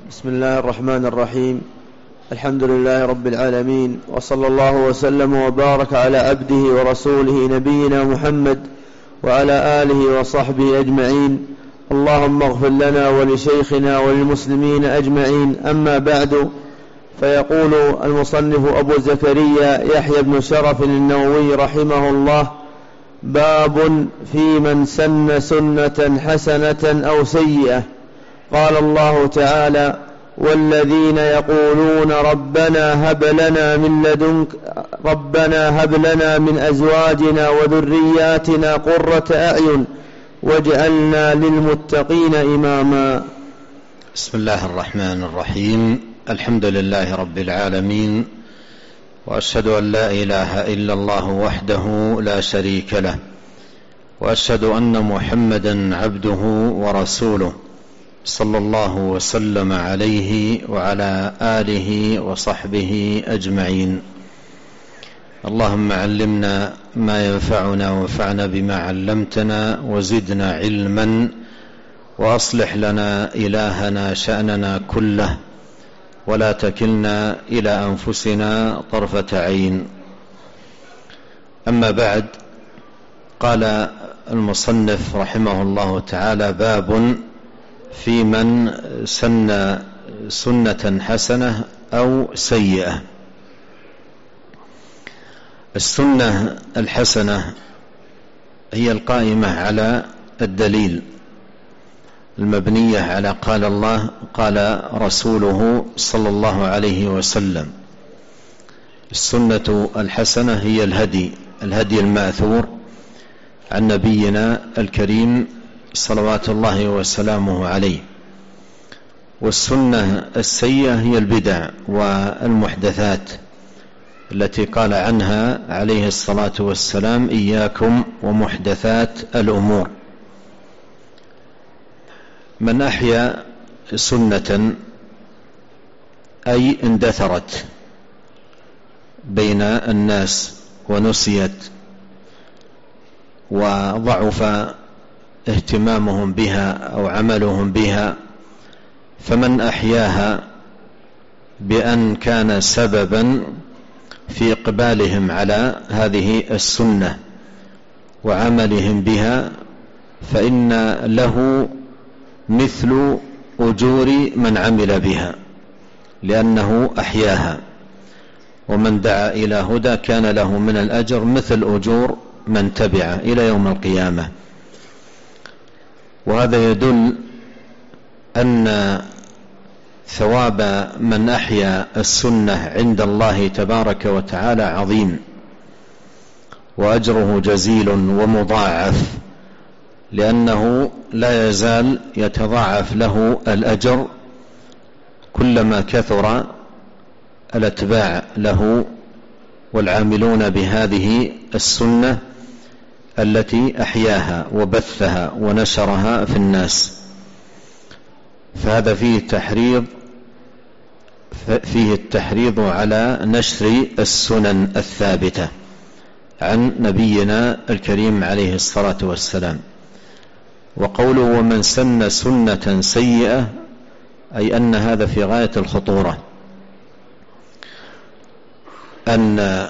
بسم الله الرحمن الرحيم. الحمد لله رب العالمين، وصلى الله وسلم وبارك على عبده ورسوله نبينا محمد وعلى آله وصحبه أجمعين. اللهم اغفر لنا ولشيخنا وللمسلمين أجمعين. أما بعد، فيقول المصنف أبو زكريا يحيى بن شرف النووي رحمه الله: باب في من سن سنة حسنة أو سيئة. قال الله تعالى: والذين يقولون ربنا هب لنا من أزواجنا وذرياتنا قرة أعين واجعلنا للمتقين إماما. بسم الله الرحمن الرحيم. الحمد لله رب العالمين، وأشهد أن لا إله إلا الله وحده لا شريك له، وأشهد أن محمدا عبده ورسوله، صلى الله وسلم عليه وعلى آله وصحبه أجمعين. اللهم علمنا ما ينفعنا وانفعنا بما علمتنا وزدنا علما، وأصلح لنا إلهنا شأننا كله، ولا تكلنا إلى أنفسنا طرفة عين. أما بعد، قال المصنف رحمه الله تعالى: باب في من سن سنة حسنة أو سيئة. السنة الحسنة هي القائمة على الدليل، المبنية على قال الله قال رسوله صلى الله عليه وسلم. السنة الحسنة هي الهدي الماثور عن نبينا الكريم صلوات الله وسلامه عليه. والسنة السيئة هي البدع والمحدثات التي قال عنها عليه الصلاة والسلام: إياكم ومحدثات الأمور. من أحيا سنة أي اندثرت بين الناس ونسيت وضعف اهتمامهم بها أو عملهم بها، فمن أحياها بأن كان سببا في إقبالهم على هذه السنة وعملهم بها، فإن له مثل أجور من عمل بها، لأنه أحياها. ومن دعا إلى هدى كان له من الأجر مثل أجور من تبعه إلى يوم القيامة. وهذا يدل أن ثواب من أحيا السنة عند الله تبارك وتعالى عظيم، وأجره جزيل ومضاعف، لأنه لا يزال يتضاعف له الأجر كلما كثر الأتباع له والعاملون بهذه السنة التي أحياها وبثها ونشرها في الناس. فهذا فيه التحريض على نشر السنن الثابتة عن نبينا الكريم عليه الصلاة والسلام. وقوله ومن سن سنة سيئة، أي أن هذا في غاية الخطورة، أن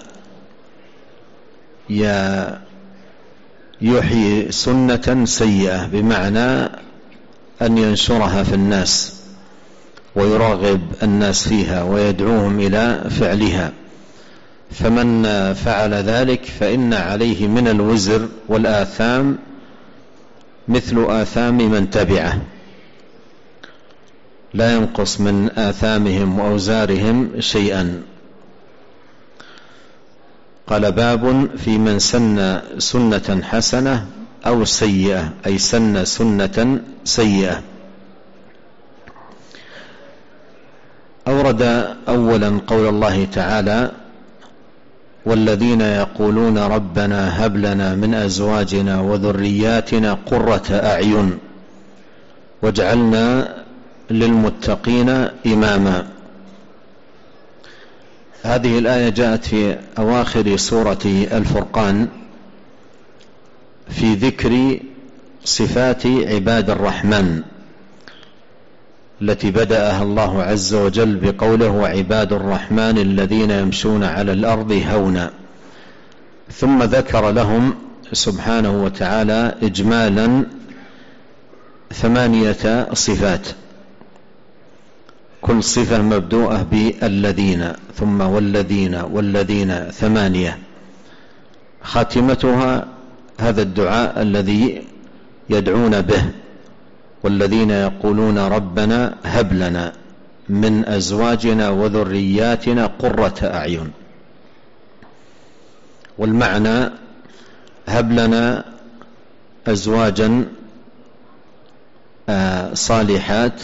يحيي سنة سيئة، بمعنى أن ينشرها في الناس ويرغب الناس فيها ويدعوهم إلى فعلها. فمن فعل ذلك فإن عليه من الوزر والآثام مثل آثام من تبعه، لا ينقص من آثامهم وأوزارهم شيئا. قال: باب في من سن سنة حسنة أو سيئة، أي سن سنة سيئة. أورد أولا قول الله تعالى: والذين يقولون ربنا هب لنا من أزواجنا وذرياتنا قرة أعين واجعلنا للمتقين إماما. هذه الآية جاءت في أواخر سورة الفرقان في ذكر صفات عباد الرحمن التي بدأها الله عز وجل بقوله وعباد الرحمن الذين يمشون على الأرض هونا، ثم ذكر لهم سبحانه وتعالى إجمالا 8 صفات، كل صفة مبدوءة بالذين، ثم والذين والذين 8، خاتمتها هذا الدعاء الذي يدعون به: والذين يقولون ربنا هب لنا من أزواجنا وذرياتنا قرة أعين. والمعنى هب لنا أزواجا صالحات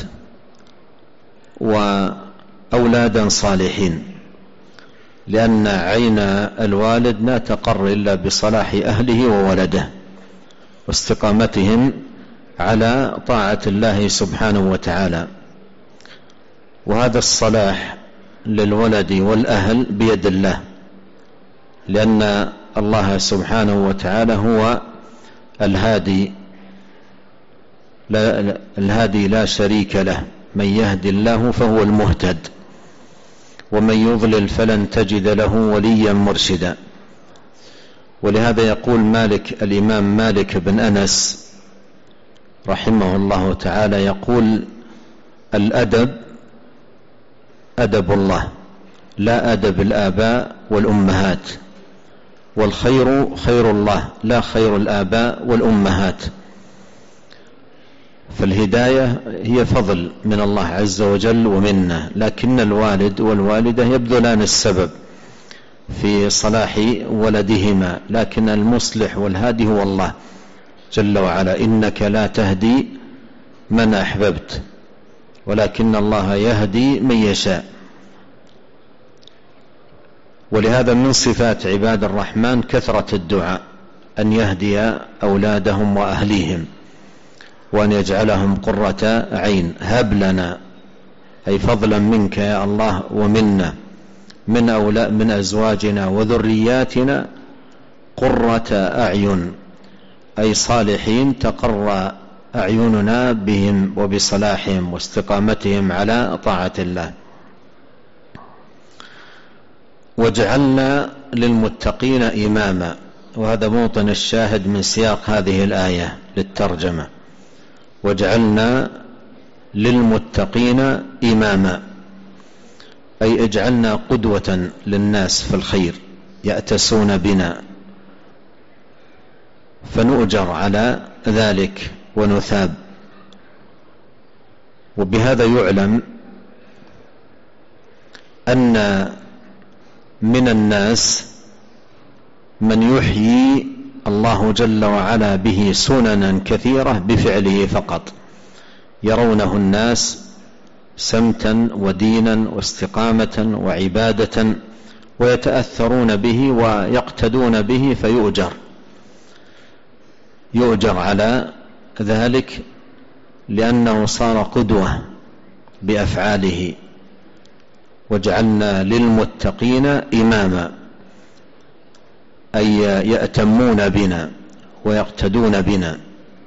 وأولادا صالحين، لأن عين الوالد لا تقر إلا بصلاح أهله وولده واستقامتهم على طاعة الله سبحانه وتعالى. وهذا الصلاح للولد والأهل بيد الله، لأن الله سبحانه وتعالى هو الهادي لا شريك له، من يهدي الله فهو المهتد، ومن يضلل فلن تجد له وليا مرشدا. ولهذا يقول الإمام مالك بن أنس رحمه الله تعالى، يقول: الأدب أدب الله، لا أدب الآباء والأمهات، والخير خير الله، لا خير الآباء والأمهات. فالهداية هي فضل من الله عز وجل ومنه، لكن الوالد والوالدة يبذلان السبب في صلاح ولدهما، لكن المصلح والهادي هو الله جل وعلا: إنك لا تهدي من أحببت ولكن الله يهدي من يشاء. ولهذا من صفات عباد الرحمن كثرة الدعاء، أن يهدي أولادهم وأهليهم، وأن يجعلهم قرة عين. هب لنا أي فضلا منك يا الله ومنا من أزواجنا وذرياتنا قرة أعين، أي صالحين تقر أعيننا بهم وبصلاحهم واستقامتهم على طاعة الله. وجعلنا للمتقين إماما، وهذا موطن الشاهد من سياق هذه الآية للترجمة: وجعلنا للمتقين إماما، أي اجعلنا قدوة للناس في الخير يأتسون بنا، فنؤجر على ذلك ونثاب. وبهذا يعلم أن من الناس من يحيي الله جل وعلا به سننا كثيرة بفعله فقط، يرونه الناس سمتا ودينا واستقامة وعبادة ويتأثرون به ويقتدون به، يؤجر على ذلك لأنه صار قدوة بأفعاله. وجعلنا للمتقين إماما، أي يأتمون بنا ويقتدون بنا.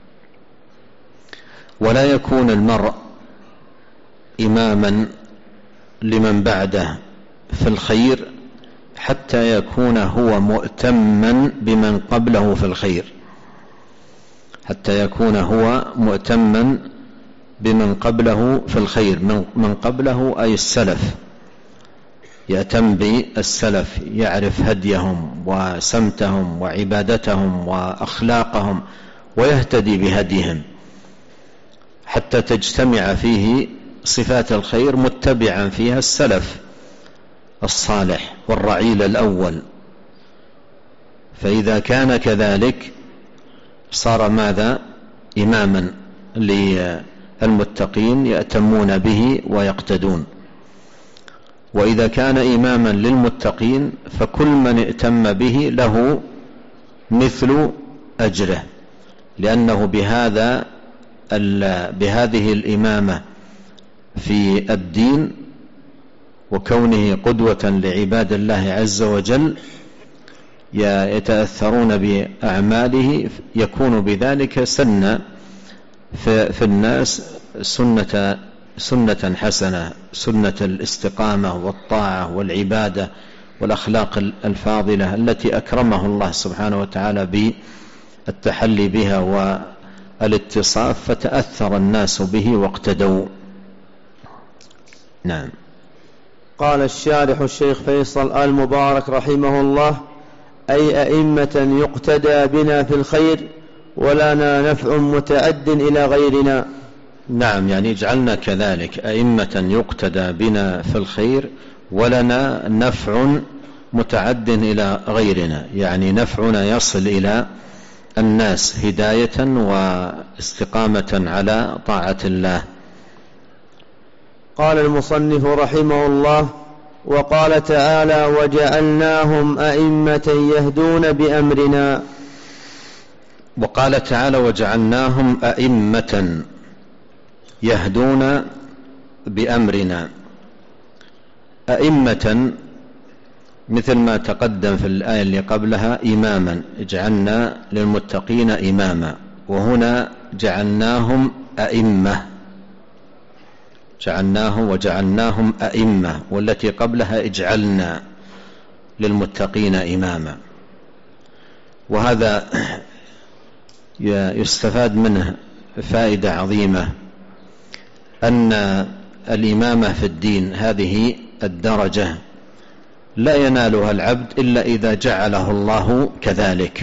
ولا يكون المرء إماما لمن بعده في الخير حتى يكون هو مؤتما بمن قبله في الخير، حتى يكون هو مؤتما بمن قبله في الخير. من قبله أي السلف، يأتم بالسلف، يعرف هديهم وسمتهم وعبادتهم وأخلاقهم ويهتدي بهديهم حتى تجتمع فيه صفات الخير، متبعا فيها السلف الصالح والرعيل الأول. فإذا كان كذلك صار ماذا؟ إماما للمتقين يأتمون به ويقتدون. وإذا كان إماما للمتقين فكل من ائتم به له مثل أجره، لأنه بهذه الإمامة في الدين وكونه قدوة لعباد الله عز وجل يتأثرون بأعماله، يكون بذلك سن في الناس سنة سنة حسنة، سنة الاستقامة والطاعة والعبادة والأخلاق الفاضلة التي أكرمه الله سبحانه وتعالى بالتحلي بها والاتصاف، فتأثر الناس به واقتدوا. نعم. قال الشارح الشيخ فيصل آل مبارك رحمه الله: أي أئمة يقتدى بنا في الخير ولنا نفع متعد إلى غيرنا. نعم، يعني اجعلنا كذلك أئمة يقتدى بنا في الخير ولنا نفع متعد إلى غيرنا، يعني نفعنا يصل إلى الناس هداية واستقامة على طاعة الله. قال المصنف رحمه الله: وقال تعالى: وجعلناهم أئمة يهدون بأمرنا. وقال تعالى: وجعلناهم أئمة يهدون بأمرنا. أئمة مثل ما تقدم في الآية اللي قبلها إماما، اجعلنا للمتقين إماما، وهنا جعلناهم أئمة، وجعلناهم أئمة، والتي قبلها اجعلنا للمتقين إماما. وهذا يستفاد منه فائدة عظيمة، أن الإمامة في الدين هذه الدرجة لا ينالها العبد إلا إذا جعله الله كذلك،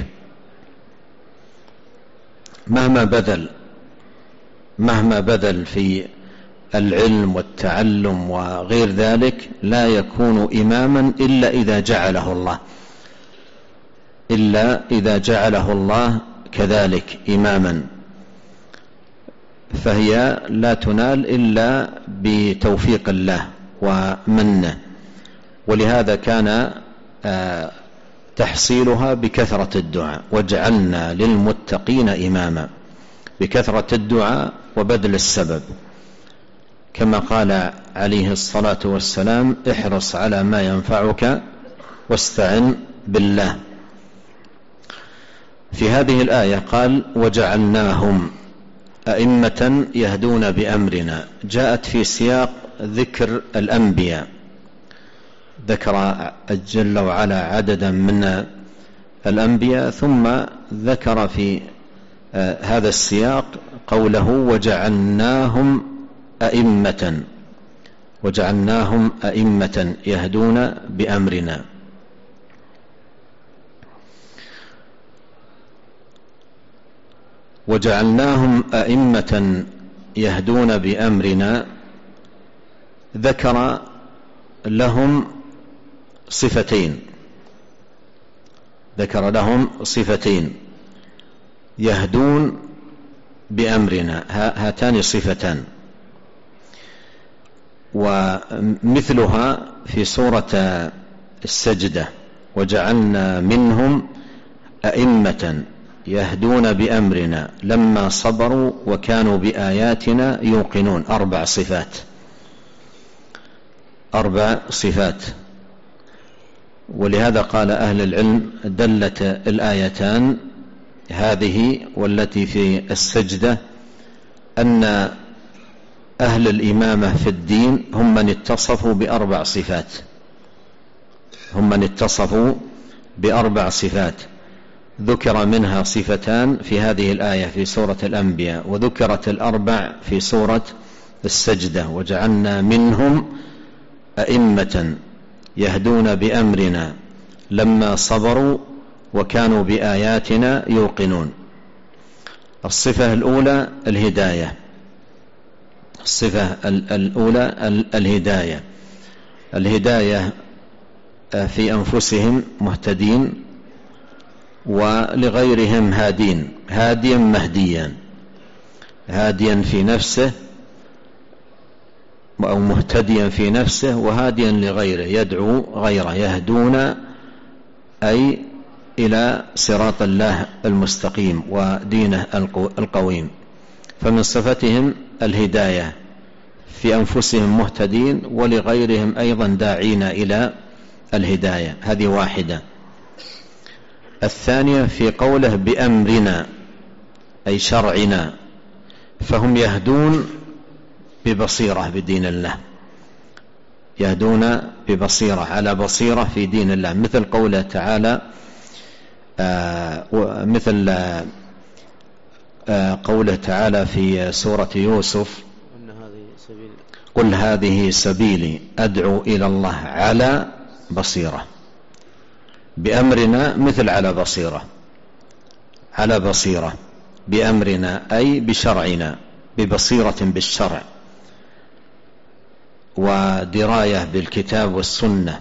مهما بذل في العلم والتعلم وغير ذلك لا يكون إماما إلا إذا جعله الله كذلك إماما، فهي لا تنال إلا بتوفيق الله ومنه. ولهذا كان تحصيلها بكثرة الدعاء، وجعلنا للمتقين إماما، بكثرة الدعاء وبذل السبب، كما قال عليه الصلاة والسلام: احرص على ما ينفعك واستعن بالله. في هذه الآية قال: وجعلناهم أئمة يهدون بأمرنا، جاءت في سياق ذكر الأنبياء، ذكر جل وعلا عددا من الأنبياء، ثم ذكر في هذا السياق قوله: وجعلناهم أئمة يهدون بأمرنا. وجعلناهم أئمة يهدون بأمرنا ذكر لهم صفتين، يهدون بأمرنا، هاتان صفتان، ومثلها في سورة السجدة: وجعلنا منهم أئمة يهدون بأمرنا لما صبروا وكانوا بآياتنا يوقنون. 4 صفات. ولهذا قال أهل العلم: دلت الآيتان هذه والتي في السجدة أن أهل الإمامة في الدين هم من اتصفوا بأربع صفات، ذكر منها صفتان في هذه الآية في سورة الأنبياء، وذكرت الأربع في سورة السجدة: وجعلنا منهم أئمة يهدون بأمرنا لما صبروا وكانوا بآياتنا يوقنون. الصفة الأولى الهداية، الهداية في أنفسهم مهتدين، ولغيرهم هادين، هاديا مهديا، هاديا في نفسه أو مهتديا في نفسه، وهاديا لغيره يدعو غيره، يهدون أي إلى صراط الله المستقيم ودينه القويم. فمن صفتهم الهداية، في أنفسهم مهتدين ولغيرهم أيضا داعين إلى الهداية، هذه واحدة. الثانية في قوله بأمرنا أي شرعنا، فهم يهدون ببصيرة بدين الله، يهدون ببصيرة على بصيرة في دين الله، مثل قوله تعالى مثل قوله تعالى في سورة يوسف: قل هذه سبيلي أدعو إلى الله على بصيرة. بأمرنا مثل على بصيرة، على بصيرة بأمرنا أي بشرعنا، ببصيرة بالشرع ودراية بالكتاب والسنة.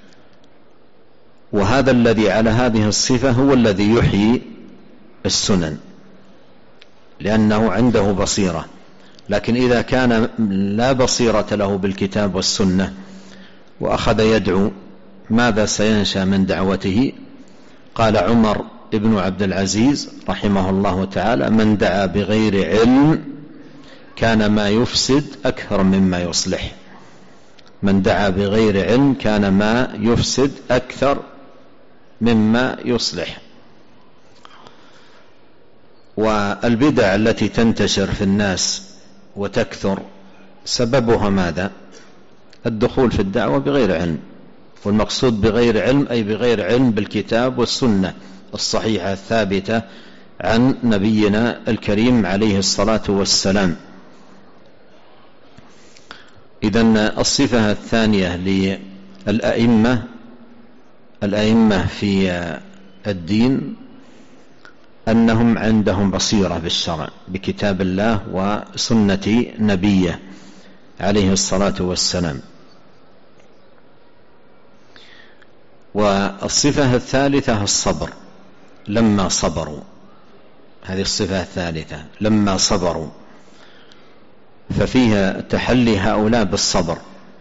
وهذا الذي على هذه الصفة هو الذي يحيي السنن، لأنه عنده بصيرة. لكن إذا كان لا بصيرة له بالكتاب والسنة وأخذ يدعو، ماذا سينشأ من دعوته؟ قال عمر ابن عبد العزيز رحمه الله تعالى: من دعا بغير علم كان ما يفسد أكثر مما يصلح. من دعا بغير علم كان ما يفسد أكثر مما يصلح. والبدع التي تنتشر في الناس وتكثر سببها ماذا؟ الدخول في الدعوة بغير علم. والمقصود بغير علم أي بغير علم بالكتاب والسنة الصحيحة الثابتة عن نبينا الكريم عليه الصلاة والسلام. إذن الصفة الثانية للأئمة في الدين أنهم عندهم بصيرة بالشرع، بكتاب الله وسنة نبيه عليه الصلاة والسلام. والصفة الثالثة الصبر، لما صبروا. هذه الصفة الثالثة لما صبروا، ففيها تحلي هؤلاء بالصبر.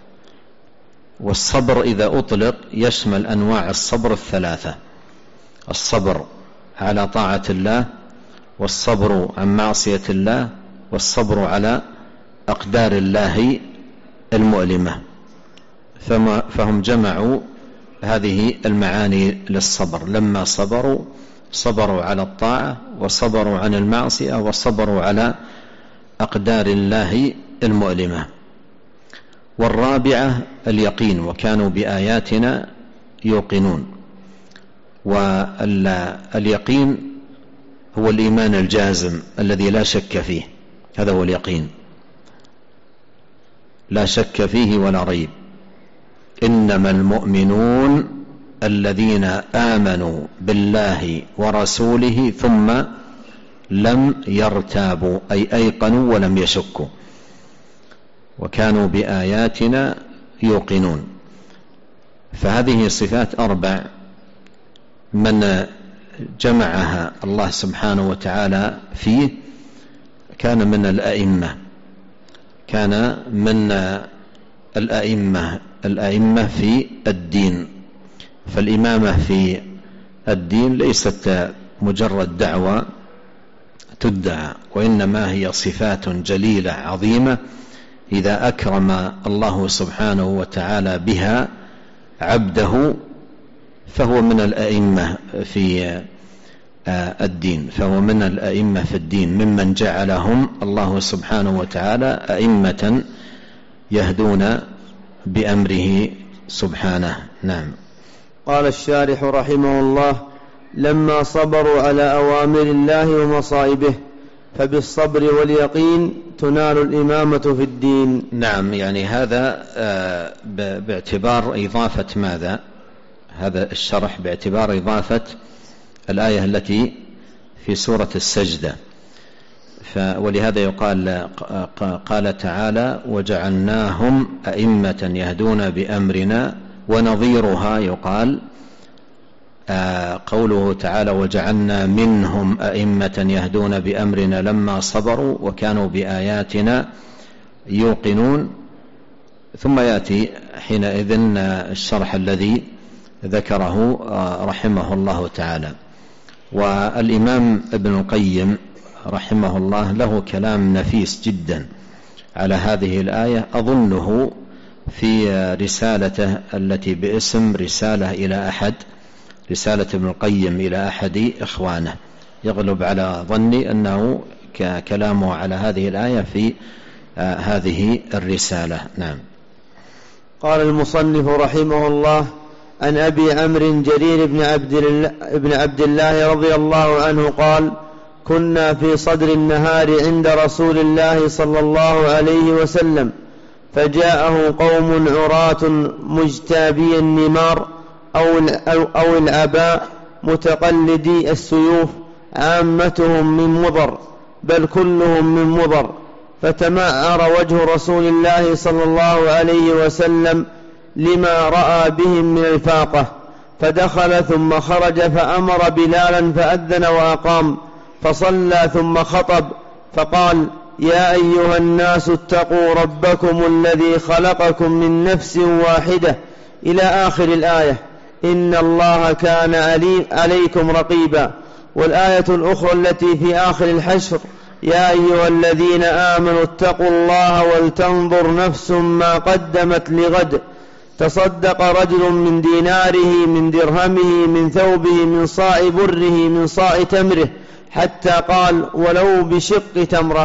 والصبر إذا أطلق يشمل أنواع الصبر الثلاثة: الصبر على طاعة الله، والصبر عن معصية الله، والصبر على أقدار الله المؤلمة. فهم جمعوا هذه المعاني للصبر: لما صبروا، صبروا على الطاعة، وصبروا عن المعصية، وصبروا على أقدار الله المؤلمة. والرابعة اليقين: وكانوا بآياتنا يوقنون. واليقين هو الإيمان الجازم الذي لا شك فيه، هذا هو اليقين، لا شك فيه ولا ريب. إنما المؤمنون الذين آمنوا بالله ورسوله ثم لم يرتابوا، أي أيقنوا ولم يشكوا، وكانوا بآياتنا يوقنون. فهذه صفات أربع من جمعها الله سبحانه وتعالى فيه كان من الأئمة، كان من الأئمة في الدين. فالإمامة في الدين ليست مجرد دعوة تدعى، وإنما هي صفات جليلة عظيمة إذا أكرم الله سبحانه وتعالى بها عبده فهو من الأئمة في الدين، فهو من الأئمة في الدين، ممن جعلهم الله سبحانه وتعالى أئمة يهدون بأمره سبحانه. نعم. قال الشارح رحمه الله: لما صبروا على أوامر الله ومصائبه، فبالصبر واليقين تنال الإمامة في الدين. نعم، يعني هذا باعتبار إضافة ماذا؟ هذا الشرح باعتبار إضافة الآية التي في سورة السجدة. ولهذا يقال قال تعالى: وجعلناهم أئمة يهدون بأمرنا. ونظيرها يقال قوله تعالى: وجعلنا منهم أئمة يهدون بأمرنا لما صبروا وكانوا بآياتنا يوقنون. ثم يأتي حينئذ الشرح الذي ذكره رحمه الله تعالى. والإمام ابن القيم رحمه الله له كلام نفيس جدا على هذه الآية، أظنه في رسالته التي باسم رسالة ابن القيم إلى أحد إخوانه. يغلب على ظني أنه كلامه على هذه الآية في هذه الرسالة. نعم. قال المصنف رحمه الله: عن أبي عمرو جرير بن عبد الله رضي الله عنه قال: كنا في صدر النهار عند رسول الله صلى الله عليه وسلم، فجاءه قوم عراة مجتابي النمار أو العباء متقلدي السيوف، عامتهم من مضر بل كلهم من مضر، فتمعر وجه رسول الله صلى الله عليه وسلم لما رأى بهم من الفاقة، فدخل ثم خرج فأمر بلالا فأذن وأقام، فصلى ثم خطب فقال: يا أيها الناس اتقوا ربكم الذي خلقكم من نفس واحدة إلى آخر الآية، إن الله كان عليكم رقيبا. والآية الأخرى التي في آخر الحشر: يا أيها الذين آمنوا اتقوا الله ولتنظر نفس ما قدمت لغد، تصدق رجل من ديناره من درهمه من ثوبه من صاع بره من صاع تمره، حتى قال: ولو بشق تمرة.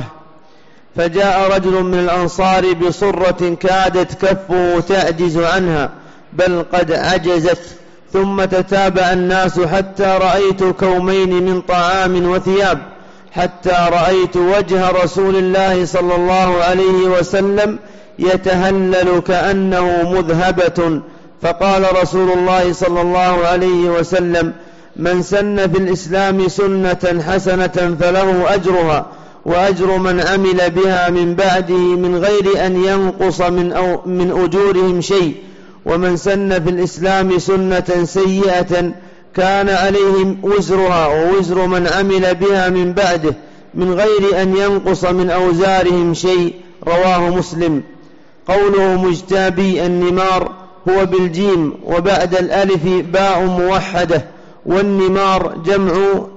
فجاء رجل من الأنصار بصرة كادت كفه تعجز عنها بل قد عجزت، ثم تتابع الناس حتى رأيت كومين من طعام وثياب، حتى رأيت وجه رسول الله صلى الله عليه وسلم يتهلل كأنه مذهبة. فقال رسول الله صلى الله عليه وسلم: من سن في الإسلام سنة حسنة فله أجرها وأجر من عمل بها من بعده من غير أن ينقص من أجورهم شيء، ومن سن في الإسلام سنة سيئة كان عليهم وزرها ووزر من عمل بها من بعده من غير أن ينقص من أوزارهم شيء. رواه مسلم. قوله مجتابي النمار هو بالجيم وبعد الألف باء موحدة، والنمار جمع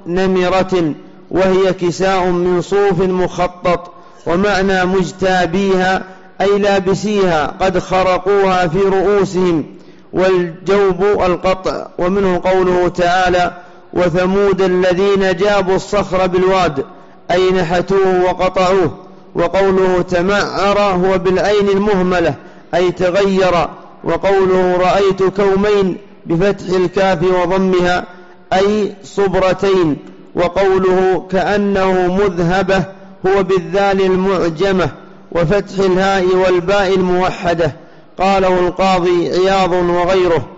نمرة وهي كساء من صوف مخطط، ومعنى مجتابيها أي لابسيها قد خرقوها في رؤوسهم، والجوب القطع. ومنه قوله تعالى: وثمود الذين جابوا الصخر بالواد أي نحتوه وقطعوه. وقوله تمعر هو بالعين المهملة أي تغير. وقوله رأيت كومين بفتح الكاف وضمها أي صبرتين. وقوله كأنه مذهبة هو بالذال المعجمة وفتح الهاء والباء الموحدة. قاله القاضي عياض وغيره،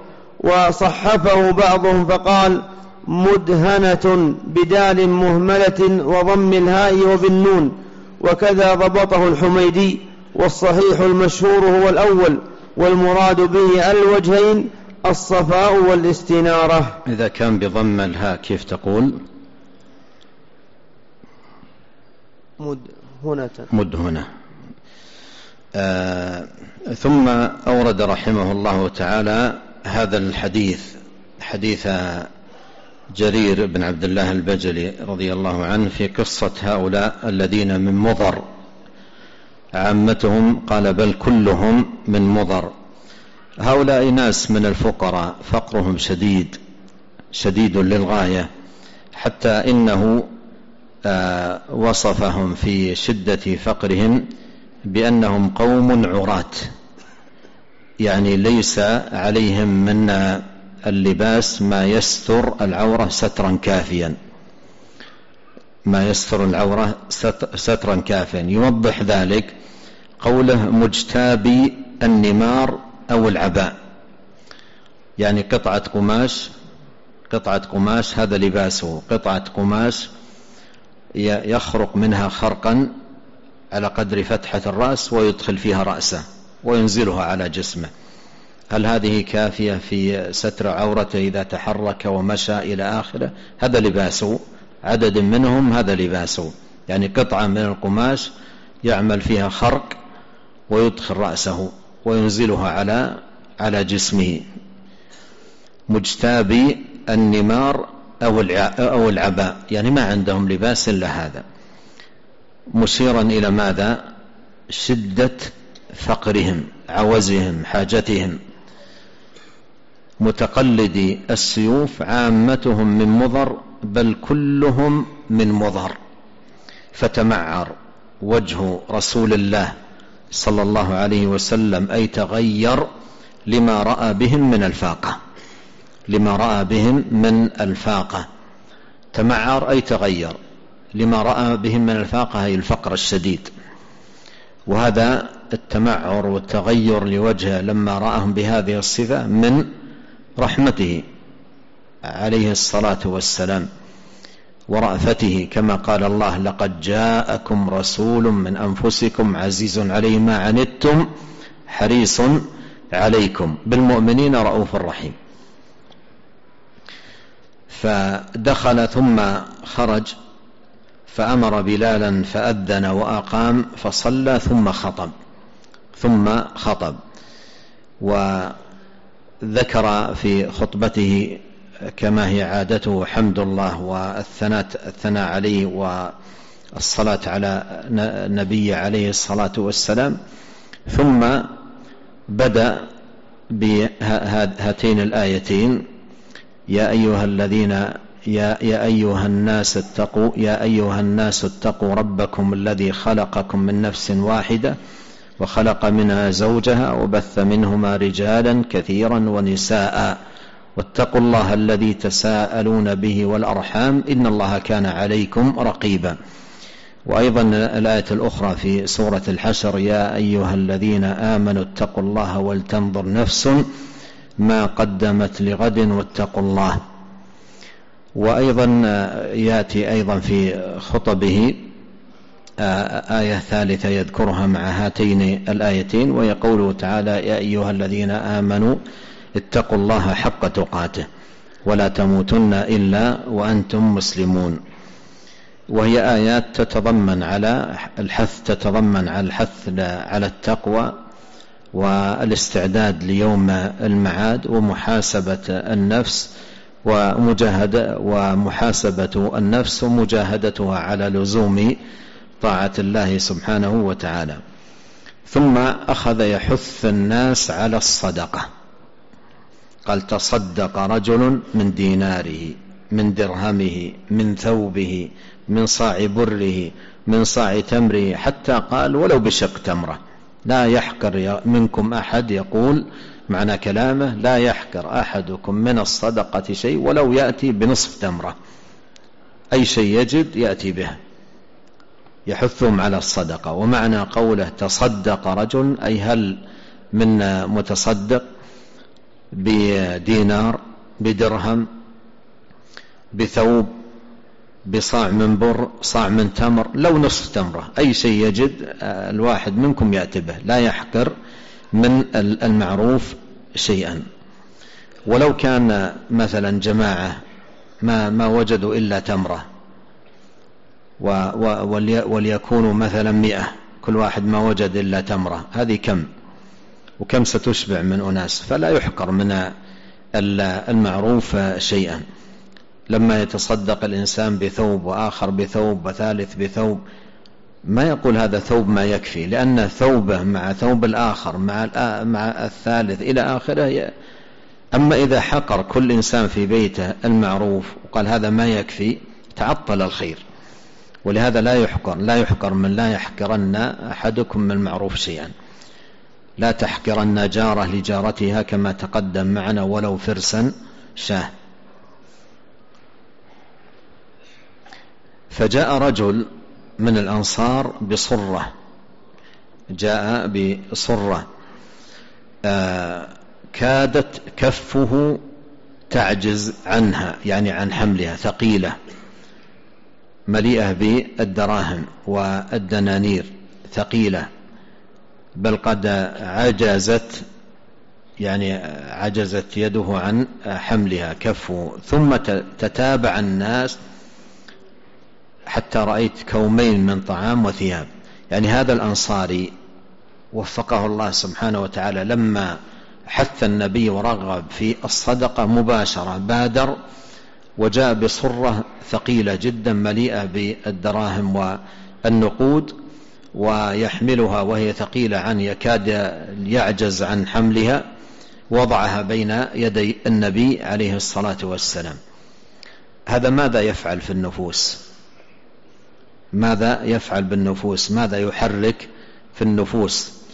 وصحفه بعضهم فقال مدهنة بدال مهملة وضم الهاء وبالنون، وكذا ضبطه الحميدي. والصحيح المشهور هو الأول، والمراد به الوجهين الصفاء والاستنارة. إذا كان بضم الهاء كيف تقول؟ مدهنة. ثم أورد رحمه الله تعالى هذا الحديث، حديث جرير بن عبد الله البجلي رضي الله عنه في قصة هؤلاء الذين من مضر، عامتهم قال بل كلهم من مضر. هؤلاء ناس من الفقراء فقرهم شديد للغاية، حتى إنه وصفهم في شدة فقرهم بأنهم قوم عراة، يعني ليس عليهم من اللباس ما يستر العورة سترا كافيا، ما يستر العورة سترا كافيا. يوضح ذلك قوله مجتابي النمار أو العباء، يعني قطعة قماش هذا لباسه، قطعة قماش يخرق منها خرقا على قدر فتحة الرأس ويدخل فيها رأسه وينزلها على جسمه. هل هذه كافية في ستر عورته إذا تحرك ومشى إلى آخره؟ هذا لباسه، عدد منهم هذا لباسه، يعني قطعة من القماش يعمل فيها خرق ويدخل رأسه وينزلها على جسمه. مجتابي النمار أو العباء، يعني ما عندهم لباس إلا هذا، مشيرا إلى ماذا؟ شدة فقرهم، عوزهم، حاجتهم. متقلدي السيوف عامتهم من مضر بل كلهم من مضر. فتمعر وجه رسول الله صلى الله عليه وسلم أي تغير لما رأى بهم من الفاقة. تمعر أي تغير لما رأى بهم من الفاقة أي الفقر الشديد. وهذا التمعر والتغير لوجهه لما رأهم بهذه الصفة من رحمته عليه الصلاة والسلام ورأفته، كما قال الله: لقد جاءكم رسول من أنفسكم عزيز عليه ما عنتم حريص عليكم بالمؤمنين رؤوف رحيم. فدخل ثم خرج فأمر بلالا فأذن وأقام فصلى ثم خطب وذكر في خطبته كما هي عادته حمد الله والثناء عليه والصلاة على النبي عليه الصلاة والسلام، ثم بدأ بهاتين الآيتين: يا أيها الناس اتقوا ربكم الذي خلقكم من نفس واحدة وخلق منها زوجها وبث منهما رجالا كثيرا ونساء واتقوا الله الذي تساءلون به والأرحام إن الله كان عليكم رقيبا. وأيضا الآية الأخرى في سورة الحشر: يا أيها الذين آمنوا اتقوا الله ولتنظر نفس ما قدمت لغد واتقوا الله. وأيضا يأتي أيضا في خطبه آية ثالثة يذكرها مع هاتين الآيتين، وهي قوله تعالى: يا أيها الذين آمنوا اتقوا الله حق تقاته ولا تموتن إلا وأنتم مسلمون. وهي آيات تتضمن على الحث على التقوى والاستعداد ليوم المعاد ومحاسبة النفس ومحاسبة النفس ومجاهدتها على لزوم طاعة الله سبحانه وتعالى. ثم أخذ يحث الناس على الصدقة، قال: تصدق رجل من ديناره من درهمه من ثوبه من صاع بره من صاع تمره، حتى قال: ولو بشق تمرة. لا يحقر منكم أحد، يقول معنى كلامه: لا يحقر أحدكم من الصدقة شيء ولو يأتي بنصف تمرة، أي شيء يجد يأتي به، يحثهم على الصدقة. ومعنى قوله تصدق رجل أي هل من متصدق بدينار بدرهم بثوب بصاع من بر صاع من تمر لو نصف تمرة، أي شيء يجد الواحد منكم يأتي به، لا يحقر من المعروف شيئا. ولو كان مثلا جماعة ما وجدوا إلا تمرة وليكونوا مثلا 100، كل واحد ما وجد إلا تمرة، هذه وكم ستشبع من أناس، فلا يحقر من المعروف شيئا. لما يتصدق الإنسان بثوب وآخر بثوب وثالث بثوب، ما يقول هذا ثوب ما يكفي، لأن ثوبه مع ثوب الآخر مع الثالث إلى آخره. أما إذا حقر كل إنسان في بيته المعروف وقال هذا ما يكفي، تعطل الخير. ولهذا لا يحقر من لا يحقرن أحدكم من المعروف شيئا، لا تحقرن جارة لجارتها كما تقدم معنا ولو فرسا شاه. فجاء رجل من الأنصار بصرة، جاء بصرة كادت كفه تعجز عنها، يعني عن حملها، ثقيلة مليئة بالدراهم والدنانير، ثقيلة، بل قد عجزت يده عن حملها كفه. ثم تتابع الناس حتى رأيت كومين من طعام وثياب. يعني هذا الأنصاري وفقه الله سبحانه وتعالى لما حث النبي ورغب في الصدقة مباشرة بادر وجاء بصرة ثقيلة جدا مليئة بالدراهم والنقود، ويحملها وهي ثقيلة عن يكاد يعجز عن حملها، وضعها بين يدي النبي عليه الصلاة والسلام. هذا ماذا يفعل في النفوس؟ ماذا يفعل بالنفوس؟ ماذا يحرك في النفوس؟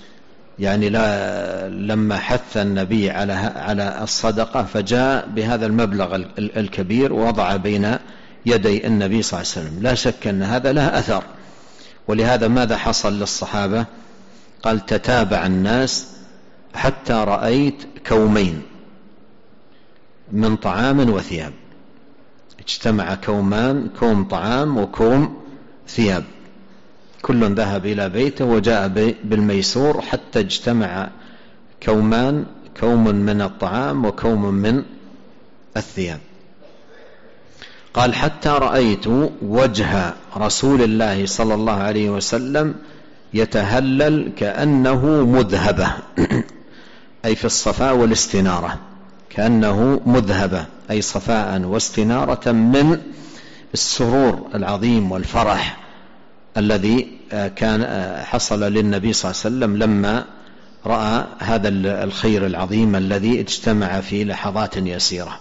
يعني لما حث النبي على الصدقة فجاء بهذا المبلغ الكبير ووضع بين يدي النبي صلى الله عليه وسلم. لا شك أن هذا له أثر. ولهذا ماذا حصل للصحابة؟ قال تتابع الناس حتى رأيت كومين من طعام وثياب. اجتمع كومان، كوم طعام وكوم ثياب، كل ذهب إلى بيته وجاء بالميسور حتى اجتمع كومان، كوم من الطعام وكوم من الثياب. قال حتى رأيت وجه رسول الله صلى الله عليه وسلم يتهلل كأنه مذهبة أي في الصفاء والاستنارة، كأنه مذهبة أي صفاء واستنارة من السرور العظيم والفرح الذي كان حصل للنبي صلى الله عليه وسلم لما رأى هذا الخير العظيم الذي اجتمع في لحظات يسيرة.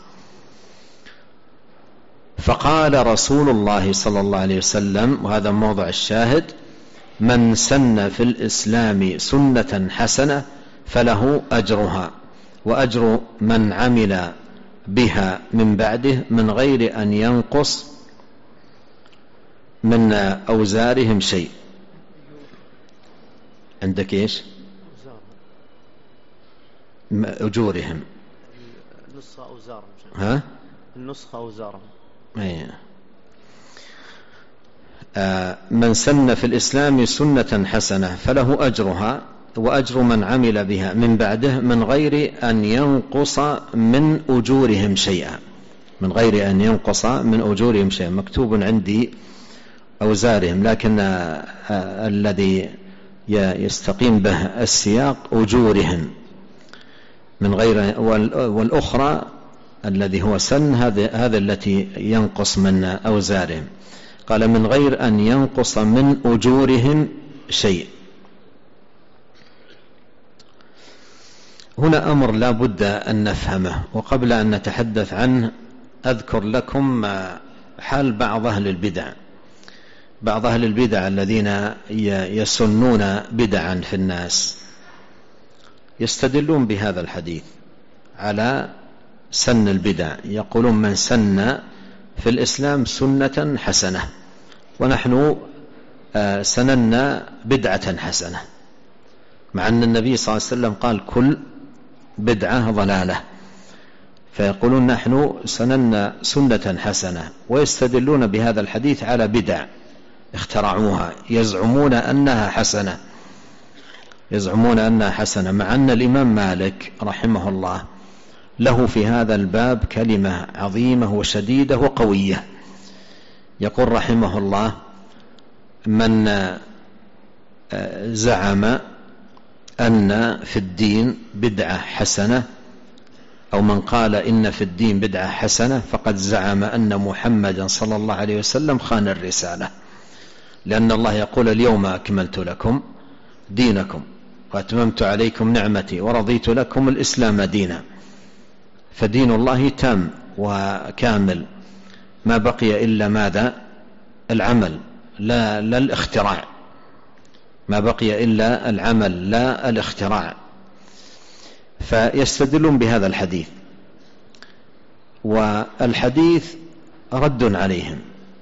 فقال رسول الله صلى الله عليه وسلم، وهذا موضع الشاهد: من سن في الإسلام سنة حسنة فله أجرها وأجر من عمل بها من بعده من غير أن ينقص من أوزارهم شيء. عندك إيش؟ أجورهم. النسخة أوزارهم. ها؟ النسخة أوزارهم. من سن في الإسلام سنة حسنة فله أجرها وأجر من عمل بها من بعده من غير أن ينقص من أجورهم شيئا. من غير أن ينقص من أجورهم شيئا. مكتوب عندي أوزارهم، لكن الذي يستقيم به السياق أجورهم من غير، والأخرى الذي هو سن هذا التي ينقص من أوزارهم. قال من غير أن ينقص من أجورهم شيء. هنا أمر لا بد أن نفهمه، وقبل أن نتحدث عنه أذكر لكم حال بعض أهل البدع. بعض أهل البدع الذين يسنون بدعا في الناس يستدلون بهذا الحديث على سن البدع. يقولون من سن في الإسلام سنة حسنة، ونحن سننا بدعة حسنة، مع أن النبي صلى الله عليه وسلم قال كل بدعة ضلالة. فيقولون نحن سننا سنة حسنة، ويستدلون بهذا الحديث على بدع اخترعوها يزعمون أنها حسنة، يزعمون أنها حسنة، مع أن الإمام مالك رحمه الله له في هذا الباب كلمة عظيمة وشديدة وقوية. يقول رحمه الله: من زعم أن في الدين بدعة حسنة، أو من قال إن في الدين بدعة حسنة، فقد زعم أن محمدا صلى الله عليه وسلم خان الرسالة، لأن الله يقول: اليوم أكملت لكم دينكم وأتممت عليكم نعمتي ورضيت لكم الإسلام دينا. فدين الله تام وكامل، ما بقي إلا ماذا؟ العمل، لا الاختراع، ما بقي إلا العمل لا الاختراع. فيستدلون بهذا الحديث، والحديث رد عليهم،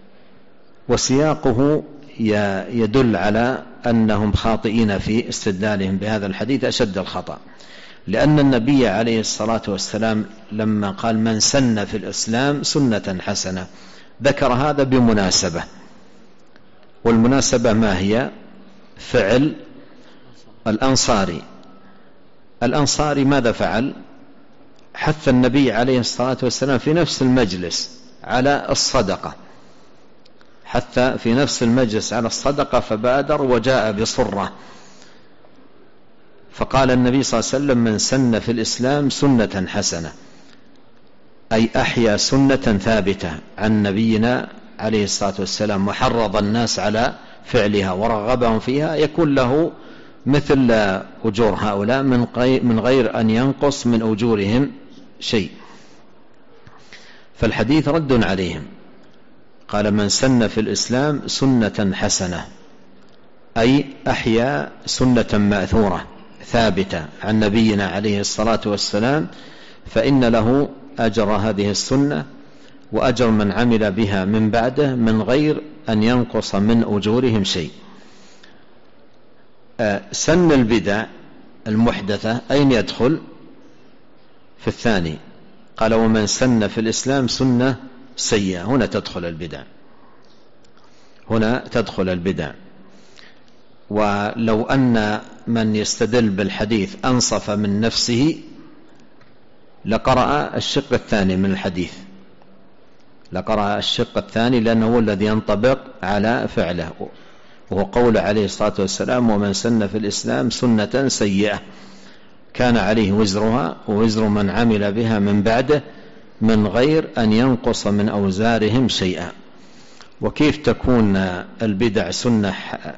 وسياقه يدل على أنهم خاطئين في استدلالهم بهذا الحديث أشد الخطأ. لأن النبي عليه الصلاة والسلام لما قال من سن في الإسلام سنة حسنة ذكر هذا بمناسبة، والمناسبة ما هي؟ فعل الأنصاري. الأنصاري ماذا فعل؟ حث النبي عليه الصلاة والسلام في نفس المجلس على الصدقة، حث في نفس المجلس على الصدقة، فبادر وجاء بصرة. فقال النبي صلى الله عليه وسلم: من سن في الإسلام سنة حسنة، أي أحيا سنة ثابتة عن نبينا عليه الصلاة والسلام، وحرض الناس على فعلها ورغبهم فيها، يكون له مثل أجور هؤلاء من غير أن ينقص من أجورهم شيء. فالحديث رد عليهم. قال: من سن في الإسلام سنة حسنة، أي أحيا سنة مأثورة ثابتة عن نبينا عليه الصلاة والسلام فإن له أجر هذه السنة وأجر من عمل بها من بعده من غير أن ينقص من أجورهم شيء. سن البدع المحدثة أين يدخل؟ في الثاني. قال ومن سن في الإسلام سنة سيئة، هنا تدخل البدع، هنا تدخل البدع. ولو أن من يستدل بالحديث أنصف من نفسه لقرأ الشق الثاني من الحديث، لقرأ الشق الثاني لأنه هو الذي ينطبق على فعله، وهو قول عليه الصلاة والسلام ومن سن في الإسلام سنة سيئة كان عليه وزرها ووزر من عمل بها من بعده من غير أن ينقص من أوزارهم شيئا. وكيف تكون البدع سنة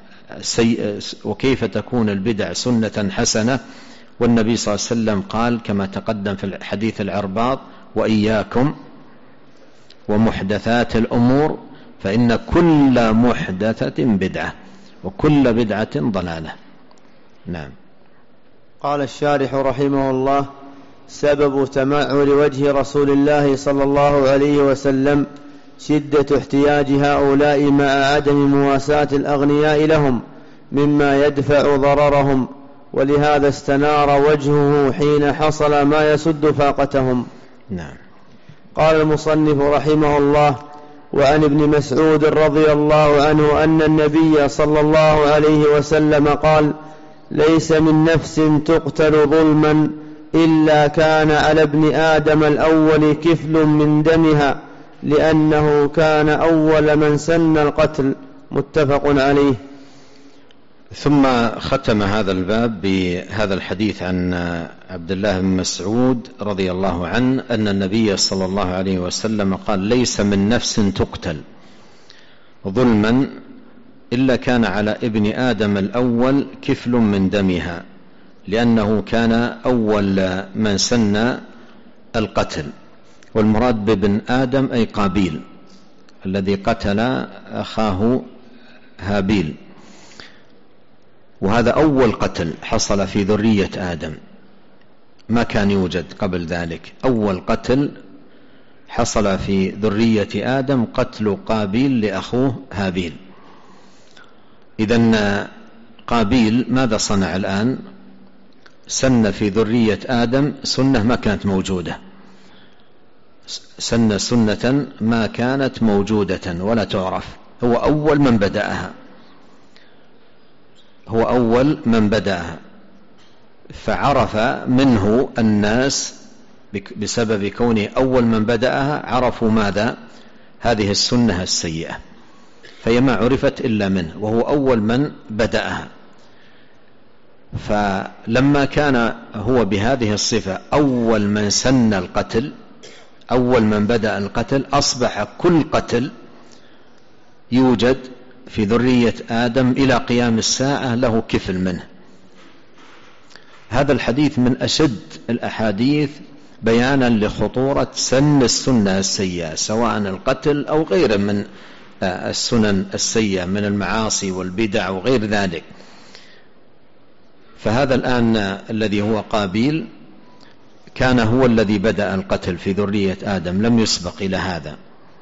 وكيف تكون البدع سنة حسنة والنبي صلى الله عليه وسلم قال كما تقدم في الحديث العرباض وإياكم ومحدثات الأمور فإن كل محدثة بدعة وكل بدعة ضلالة. نعم. قال الشارح رحمه الله: سبب تمعر وجه رسول الله صلى الله عليه وسلم شدة احتياج هؤلاء مع عدم مواساة الأغنياء لهم مما يدفع ضررهم، ولهذا استنار وجهه حين حصل ما يسد فاقتهم. نعم. قال المصنف رحمه الله: وعن ابن مسعود رضي الله عنه أن النبي صلى الله عليه وسلم قال: ليس من نفس تقتل ظلما إلا كان على ابن آدم الأول كفل من دمها، لأنه كان أول من سن القتل. متفق عليه. ثم ختم هذا الباب بهذا الحديث عن عبد الله بن مسعود رضي الله عنه أن النبي صلى الله عليه وسلم قال: ليس من نفس تقتل ظلما إلا كان على ابن آدم الأول كفل من دمها، لأنه كان أول من سن القتل. والمراد بابن آدم أي قابيل الذي قتل أخاه هابيل، وهذا أول قتل حصل في ذرية آدم، ما كان يوجد قبل ذلك. أول قتل حصل في ذرية آدم قتل قابيل لأخوه هابيل. إذن قابيل ماذا صنع الآن؟ سن في ذرية آدم سنة ما كانت موجودة، سن سنة ما كانت موجودة ولا تعرف، هو أول من بدأها، هو أول من بدأها، فعرف منه الناس بسبب كونه أول من بدأها، عرفوا ماذا؟ هذه السنة السيئة، فهي ما عرفت إلا منه وهو أول من بدأها. فلما كان هو بهذه الصفة أول من سن القتل، أول من بدأ القتل، أصبح كل قتل يوجد في ذرية آدم إلى قيام الساعة له كفل منه. هذا الحديث من أشد الأحاديث بيانا لخطورة سن السنة السيئة، سواء القتل أو غيره من السنن السيئة من المعاصي والبدع وغير ذلك. فهذا الآن الذي هو قابيل كان هو الذي بدأ القتل في ذرية آدم، لم يسبق إلى هذا،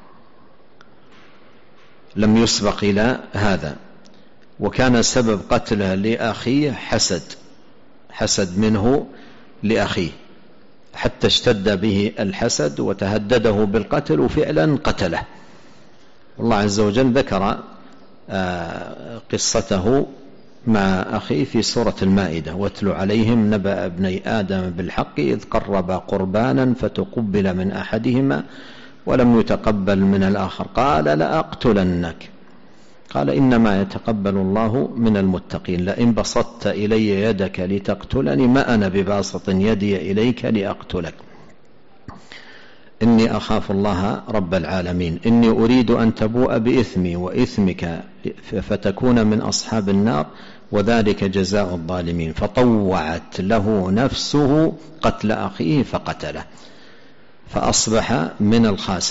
لم يسبق إلى هذا. وكان سبب قتله لأخيه حسد منه لأخيه، حتى اشتد به الحسد وتهدده بالقتل وفعلا قتله. الله عز وجل ذكر قصته مع أخيه في سورة المائدة: واتل عليهم نبأ ابني آدم بالحق إذ قربا قربانا فتقبل من أحدهما ولم يتقبل من الآخر قال لأقتلنك قال إنما يتقبل الله من المتقين لئن بسطت إلي يدك لتقتلني ما أنا بباسط يدي إليك لأقتلك إني أخاف الله رب العالمين إني أريد أن تبوء بإثمي وإثمك فتكون من أصحاب النار وذلك جزاء الظالمين فطوعت له نفسه قتل أخيه فقتله فأصبح من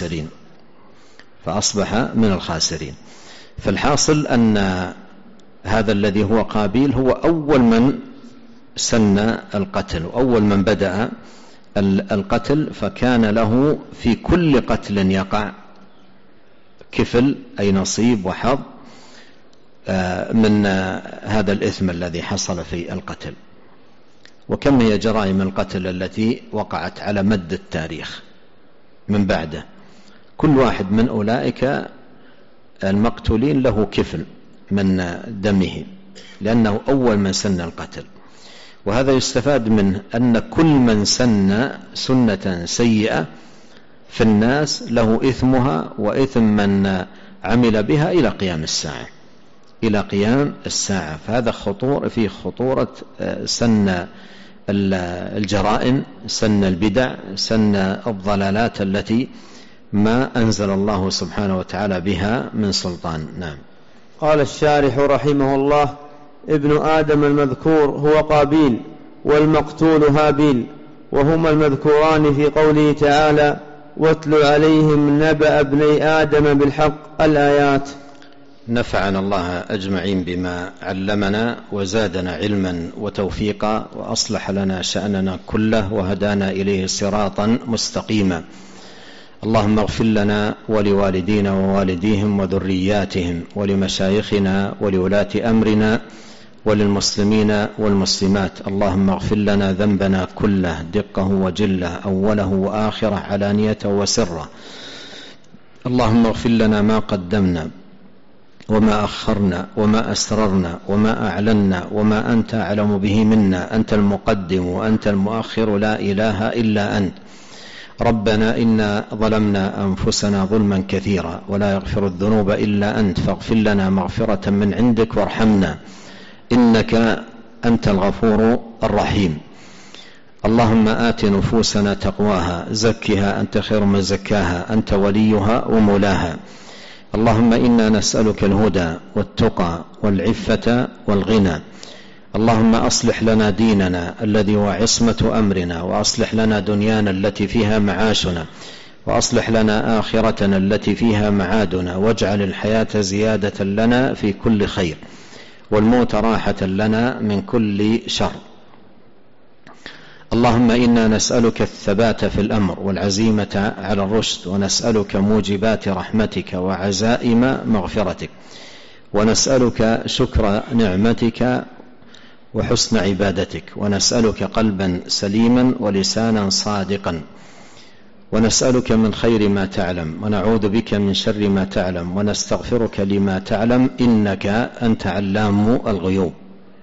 الخاسرين. فالحاصل أن هذا الذي هو قابيل هو أول من سن القتل، وأول من بدأ القتل فكان له في كل قتل يقع كفل أي نصيب وحظ من هذا الإثم الذي حصل في القتل. وكم هي جرائم القتل التي وقعت على مد التاريخ من بعده، كل واحد من أولئك المقتولين له كفل من دمه، لأنه أول من سن القتل. وهذا يستفاد منه أن كل من سن سنة سيئة في الناس له إثمها وإثم من عمل بها إلى قيام الساعة، إلى قيام الساعة. فهذا في خطورة سن الجرائم، سن البدع، سن الضلالات التي ما أنزل الله سبحانه وتعالى بها من سلطان. نعم. قال الشارح رحمه الله: ابن آدم المذكور هو قابيل، والمقتول هابيل، وهما المذكوران في قوله تعالى: واتل عليهم نبأ ابني آدم بالحق، الآيات. نفعنا الله أجمعين بما علمنا وزادنا علما وتوفيقا، وأصلح لنا شأننا كله وهدانا إليه صراطا مستقيما. اللهم اغفر لنا ولوالدينا ووالديهم وذرياتهم ولمشايخنا ولولاة أمرنا وللمسلمين والمسلمات. اللهم اغفر لنا ذنبنا كله دقه وجله، أوله وآخره، علانيته وسره. اللهم اغفر لنا ما قدمنا وما أخرنا وما أسررنا وما أعلنا وما أنت أعلم به منا. أنت المقدم وأنت المؤخر، لا إله إلا أنت. ربنا إنا ظلمنا أنفسنا ظلما كثيرا ولا يغفر الذنوب إلا أنت، فاغفر لنا مغفرة من عندك وارحمنا إنك أنت الغفور الرحيم. اللهم آت نفوسنا تقواها، زكها أنت خير من زكاها، أنت وليها ومولاها. اللهم إنا نسألك الهدى والتقى والعفة والغنى. اللهم أصلح لنا ديننا الذي هو عصمة أمرنا، وأصلح لنا دنيانا التي فيها معاشنا، وأصلح لنا آخرتنا التي فيها معادنا، واجعل الحياة زيادة لنا في كل خير، والموت راحة لنا من كل شر. اللهم إنا نسألك الثبات في الأمر والعزيمة على الرشد، ونسألك موجبات رحمتك وعزائم مغفرتك، ونسألك شكر نعمتك وحسن عبادتك، ونسألك قلبا سليما ولسانا صادقا، ونسألك من خير ما تعلم، ونعوذ بك من شر ما تعلم، ونستغفرك لما تعلم، إنك أنت علام الغيوب.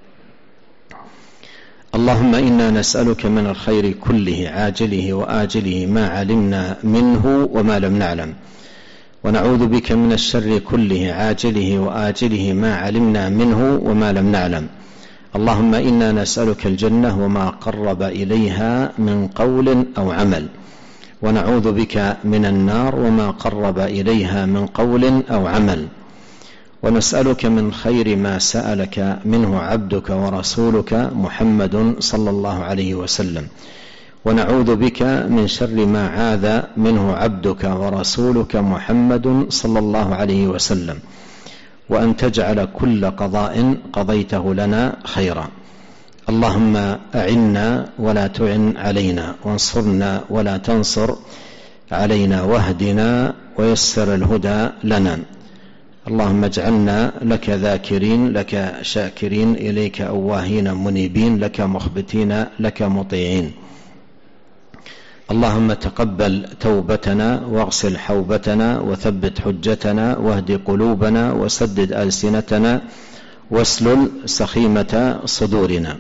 اللهم إنا نسألك من الخير كله عاجله وآجله ما علمنا منه وما لم نعلم، ونعوذ بك من الشر كله عاجله وآجله ما علمنا منه وما لم نعلم. اللهم إنا نسألك الجنة وما قرب إليها من قول أو عمل، ونعوذ بك من النار وما قرب إليها من قول أو عمل، ونسألك من خير ما سألك منه عبدك ورسولك محمد صلى الله عليه وسلم، ونعوذ بك من شر ما عاذ منه عبدك ورسولك محمد صلى الله عليه وسلم، وأن تجعل كل قضاء قضيته لنا خيرا. اللهم أعنا ولا تعن علينا، وانصرنا ولا تنصر علينا، واهدنا ويسر الهدى لنا. اللهم اجعلنا لك ذاكرين، لك شاكرين، إليك أواهين منيبين، لك مخبتين، لك مطيعين. اللهم تقبل توبتنا واغسل حوبتنا وثبت حجتنا واهد قلوبنا وسدد ألسنتنا واسلل سخيمة صدورنا.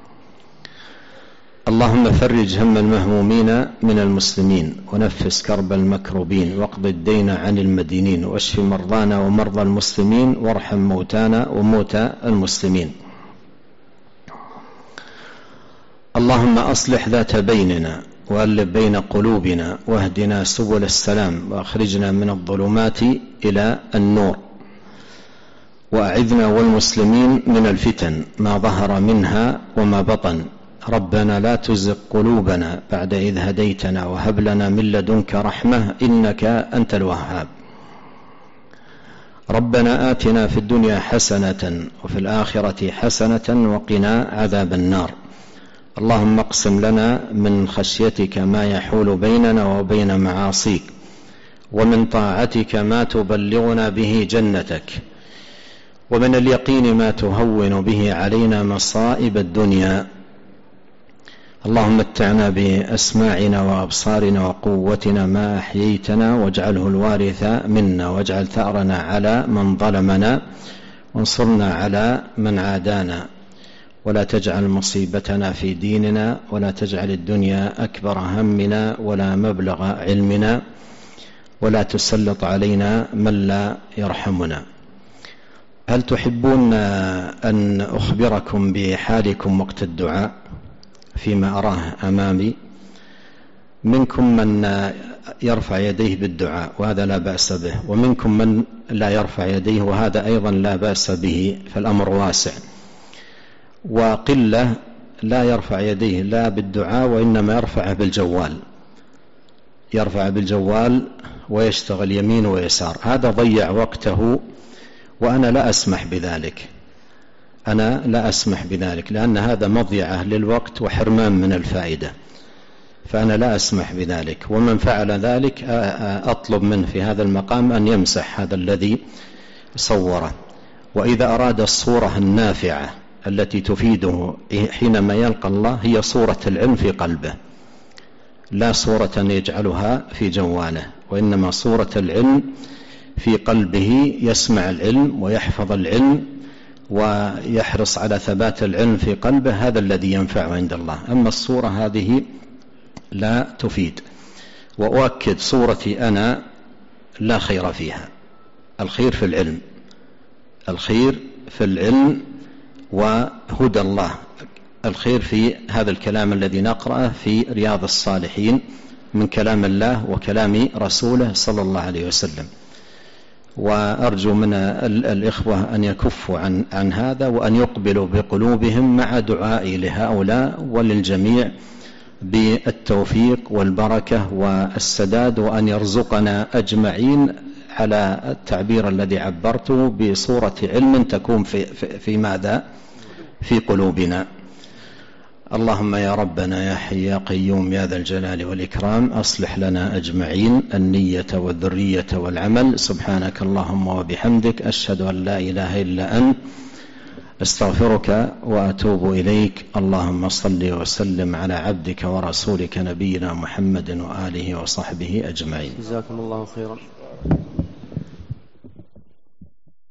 اللهم فرج هم المهمومين من المسلمين، ونفس كرب المكروبين، واقض الدين عن المدينين، واشف مرضانا ومرضى المسلمين، وارحم موتانا وموتى المسلمين. اللهم أصلح ذات بيننا وألف بين قلوبنا، واهدنا سبل السلام، وأخرجنا من الظلمات إلى النور، وأعذنا والمسلمين من الفتن ما ظهر منها وما بطن. ربنا لا تزغ قلوبنا بعد إذ هديتنا، وهب لنا من لدنك رحمة إنك أنت الوهاب. ربنا آتنا في الدنيا حسنة وفي الآخرة حسنة وقنا عذاب النار. اللهم اقسم لنا من خشيتك ما يحول بيننا وبين معاصيك، ومن طاعتك ما تبلغنا به جنتك، ومن اليقين ما تهون به علينا مصائب الدنيا. اللهم متعنا بأسماعنا وأبصارنا وقوتنا ما أحييتنا، واجعله الوارث منا، واجعل ثأرنا على من ظلمنا، وانصرنا على من عادانا، ولا تجعل مصيبتنا في ديننا، ولا تجعل الدنيا أكبر همنا ولا مبلغ علمنا، ولا تسلط علينا من لا يرحمنا. هل تحبون أن أخبركم بحالكم وقت الدعاء فيما أراه أمامي؟ منكم من يرفع يديه بالدعاء وهذا لا بأس به، ومنكم من لا يرفع يديه وهذا أيضا لا بأس به، فالأمر واسع. وقلة لا يرفع يديه لا بالدعاء وإنما يرفع بالجوال، يرفع بالجوال ويشتغل يمين ويسار، هذا ضيع وقته، وأنا لا أسمح بذلك، أنا لا أسمح بذلك، لأن هذا مضيعة للوقت وحرمان من الفائدة، فأنا لا أسمح بذلك. ومن فعل ذلك أطلب منه في هذا المقام أن يمسح هذا الذي صوره. وإذا أراد الصورة النافعة التي تفيده حينما يلقى الله هي صورة العلم في قلبه، لا صورة يجعلها في جواله، وإنما صورة العلم في قلبه، يسمع العلم ويحفظ العلم ويحرص على ثبات العلم في قلبه، هذا الذي ينفعه عند الله. أما الصورة هذه لا تفيد. وأؤكد صورتي أنا لا خير فيها، الخير في العلم، الخير في العلم وهدى الله، الخير في هذا الكلام الذي نقرأه في رياض الصالحين من كلام الله وكلام رسوله صلى الله عليه وسلم. وأرجو من الإخوة أن يكفوا عن هذا، وأن يقبلوا بقلوبهم مع دعائي لهؤلاء وللجميع بالتوفيق والبركة والسداد، وأن يرزقنا أجمعين على التعبير الذي عبرته بصورة علم تكون في ماذا؟ في قلوبنا. اللهم يا ربنا يا حي يا قيوم يا ذا الجلال والإكرام، أصلح لنا أجمعين النية والذرية والعمل. سبحانك اللهم وبحمدك، أشهد أن لا إله إلا أنت، استغفرك وأتوب إليك. اللهم صل وسلم على عبدك ورسولك نبينا محمد وآله وصحبه أجمعين. جزاكم الله خيرا.